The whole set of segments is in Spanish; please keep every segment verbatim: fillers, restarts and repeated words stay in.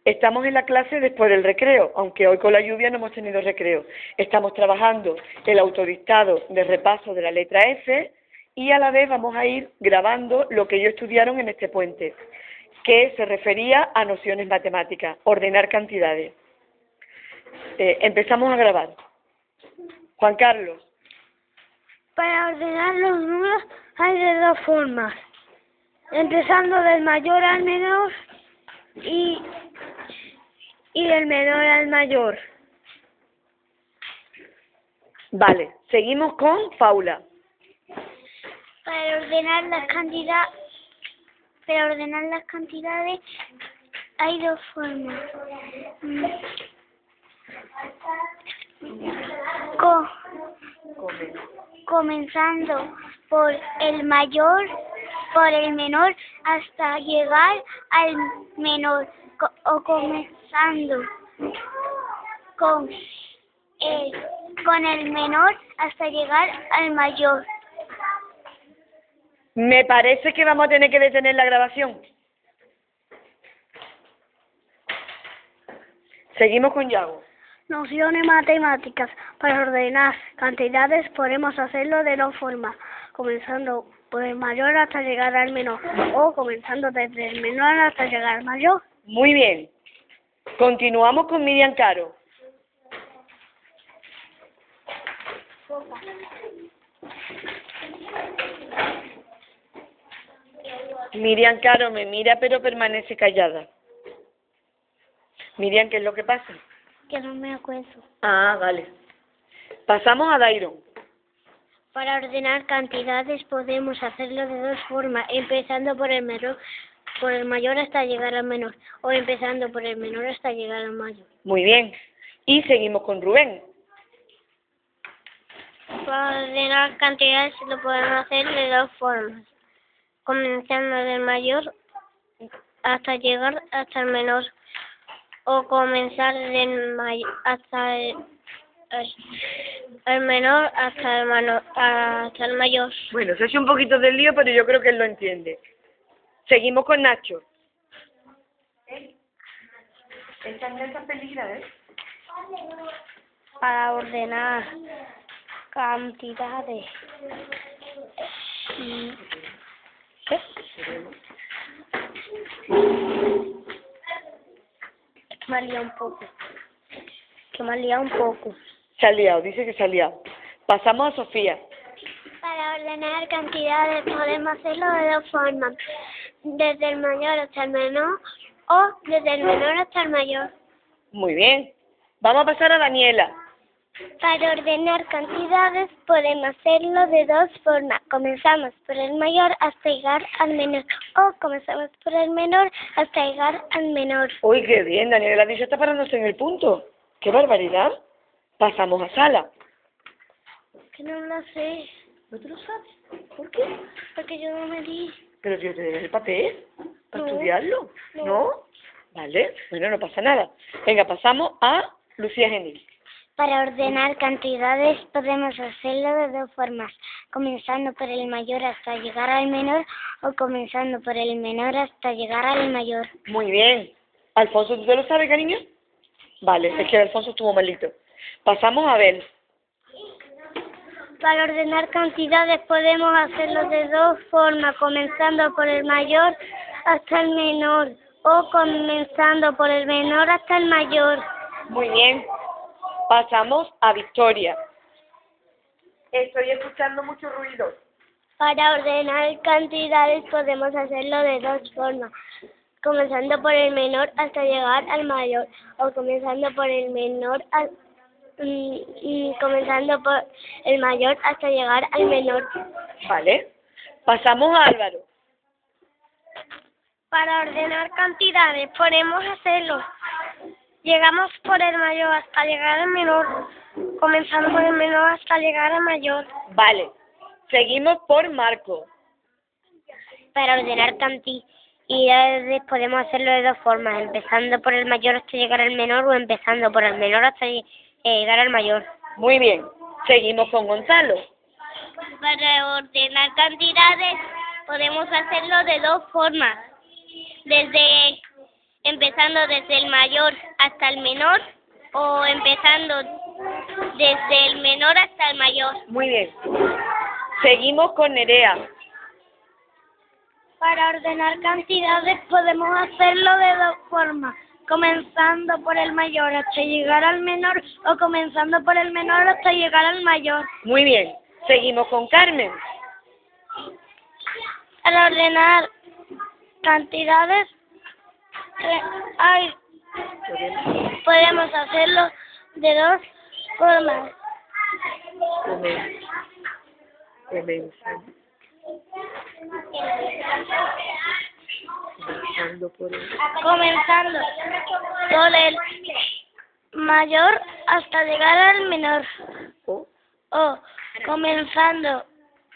Estamos en la clase después del recreo, aunque hoy con la lluvia no hemos tenido recreo. Estamos trabajando el autodictado de repaso de la letra F y a la vez vamos a ir grabando lo que ellos estudiaron en este puente, que se refería a nociones matemáticas, ordenar cantidades. Eh, empezamos a grabar. Juan Carlos. Para ordenar los números hay de dos formas, empezando del mayor al menor y, y del menor al mayor. Vale, seguimos con Paula. Para ordenar las cantidades, para ordenar las cantidades hay dos formas. Co comenzando por el mayor, por el menor, hasta llegar al menor, co o comenzando con el, con el menor hasta llegar al mayor. Me parece que vamos a tener que detener la grabación. Seguimos con Yago. Nociones matemáticas. Para ordenar cantidades podemos hacerlo de dos formas, comenzando por el mayor hasta llegar al menor, o comenzando desde el menor hasta llegar al mayor. Muy bien. Continuamos con Miriam Caro. Miriam Caro me mira pero permanece callada. Miriam, ¿qué es lo que pasa? Que no me acuerdo. Ah, vale. Pasamos a Dairon. Para ordenar cantidades podemos hacerlo de dos formas, empezando por el menor, por el mayor hasta llegar al menor, o empezando por el menor hasta llegar al mayor. Muy bien. Y seguimos con Rubén. Para ordenar cantidades lo podemos hacer de dos formas, comenzando del mayor hasta llegar hasta el menor, o comenzar del mayor hasta el, el menor hasta el, mano, hasta el mayor. Bueno, se ha hecho un poquito del lío, pero yo creo que él lo entiende. Seguimos con Nacho. Esta mesa peligra, ¿eh? Para ordenar cantidades. ¿Qué? Me ha liado un poco. Que me ha liado un poco. Se ha liado, dice que se ha liado. Pasamos a Sofía. Para ordenar cantidades podemos hacerlo de dos formas, desde el mayor hasta el menor o desde el menor hasta el mayor. Muy bien. Vamos a pasar a Daniela. Para ordenar cantidades podemos hacerlo de dos formas. Comenzamos por el mayor hasta llegar al menor, o comenzamos por el menor hasta llegar al menor. Uy, qué bien, Daniela ha dicho está parándose en el punto. ¡Qué barbaridad! Pasamos a Sala. Que no lo sé. ¿No te lo sabes? ¿Por qué? Porque yo no me di. Pero yo te doy el papel para No. estudiarlo. No. ¿No? Vale, bueno, no pasa nada. Venga, pasamos a Lucía Genil. Para ordenar cantidades podemos hacerlo de dos formas, comenzando por el mayor hasta llegar al menor, o comenzando por el menor hasta llegar al mayor. Muy bien. Alfonso, ¿tú te lo sabes, cariño? Vale, es que Alfonso estuvo malito. Pasamos a Abel. Para ordenar cantidades podemos hacerlo de dos formas, comenzando por el mayor hasta el menor, o comenzando por el menor hasta el mayor. Muy bien. Pasamos a Victoria. Estoy escuchando mucho ruido. Para ordenar cantidades podemos hacerlo de dos formas, comenzando por el menor hasta llegar al mayor, o comenzando por el menor al, mm, mm, comenzando por el mayor hasta llegar al menor. Vale. Pasamos a Álvaro. Para ordenar cantidades podemos hacerlo. Llegamos por el mayor hasta llegar al menor, comenzando por el menor hasta llegar al mayor. Vale. Seguimos por Marco. Para ordenar cantidades podemos hacerlo de dos formas, empezando por el mayor hasta llegar al menor, o empezando por el menor hasta llegar al mayor. Muy bien. Seguimos con Gonzalo. Para ordenar cantidades podemos hacerlo de dos formas, desde empezando desde el mayor hasta el menor o empezando desde el menor hasta el mayor. Muy bien. Seguimos con Nerea. Para ordenar cantidades podemos hacerlo de dos formas, comenzando por el mayor hasta llegar al menor o comenzando por el menor hasta llegar al mayor. Muy bien. Seguimos con Carmen. Para ordenar cantidades eh, hay, podemos hacerlo de dos formas. Comenzando. Comenzando por el... Comenzando por el mayor hasta llegar al menor. ¿Oh? O comenzando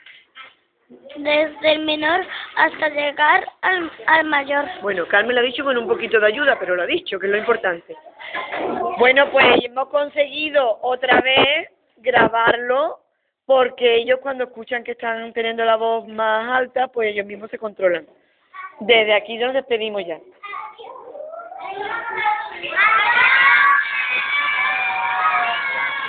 desde el menor hasta llegar al, al mayor. Bueno, Carmen lo ha dicho con un poquito de ayuda, pero lo ha dicho, que es lo importante. Bueno, pues hemos conseguido otra vez grabarlo, porque ellos cuando escuchan que están teniendo la voz más alta, pues ellos mismos se controlan. Desde aquí nos despedimos ya.